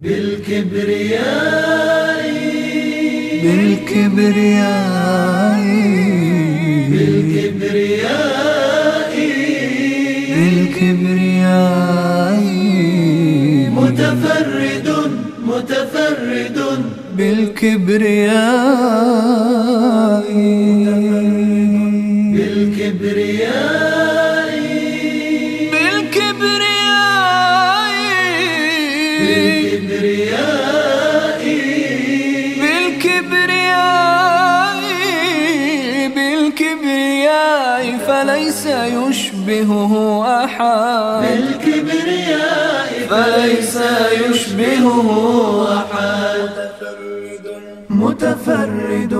بالكبرياء بالكبرياء بالكبرياء بالكبرياء متفرد متفرد بالكبرياء بالكبرياء بالكبرياء بالكبرياء بالكبرياء فليس يشبهه أحد فليس يشبهه أحد متفرد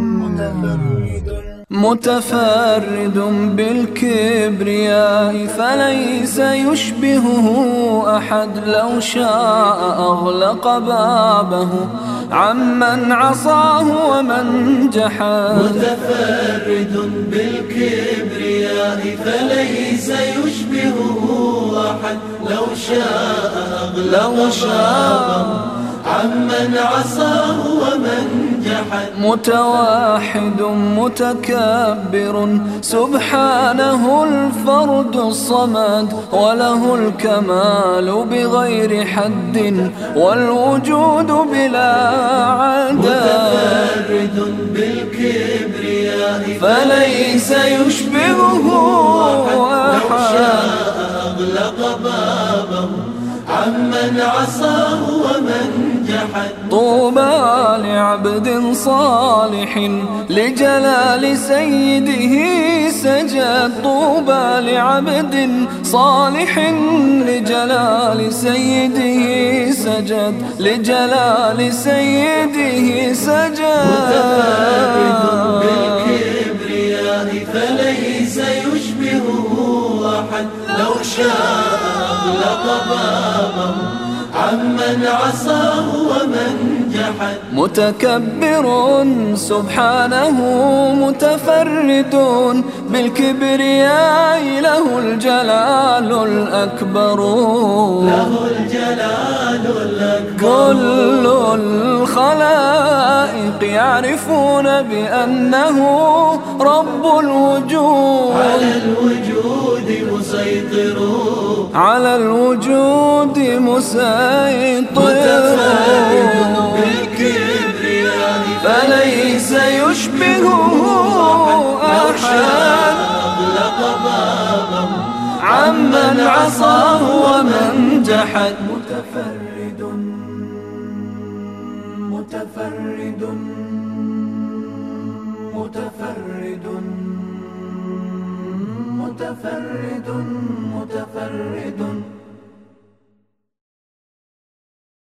متفرد بالكبرياء فليس يشبهه أحد لو شاء أغلق بابه عمن عصاه ومن جحد متفرد بالكبرياء فليس يشبهه أحد لو شاء أغلق بابه عمن عصاه ومن جحد متوحد متكبر سبحانه الفرد الصمد وله الكمال بغير حد والوجود بلا عدد متفرد بالكبرياء فليس يشبهه لو شاء أغلق بابه عمن عصاه ومن جحد طوبى لعبد صالح لجلال سيده سجد طوبى لعبد صالح لجلال سيده سجد لجلال سيده سجد متفرد بالكبرياء فليس يشبهه أحد لو شاء أغلق بابه عمن عصاه ومن جحد متكبر سبحانه متفرد بالكبرياء له الجلال الأكبر كل الخلائق يعرفون بأنه رب الوجود على الوجود مسيطر متفرد بالكبرياء فليس يشبهه أحد أغلق بابه عمن عصاه ومن جحد متفرد متفرد متفرد متفرد متفرد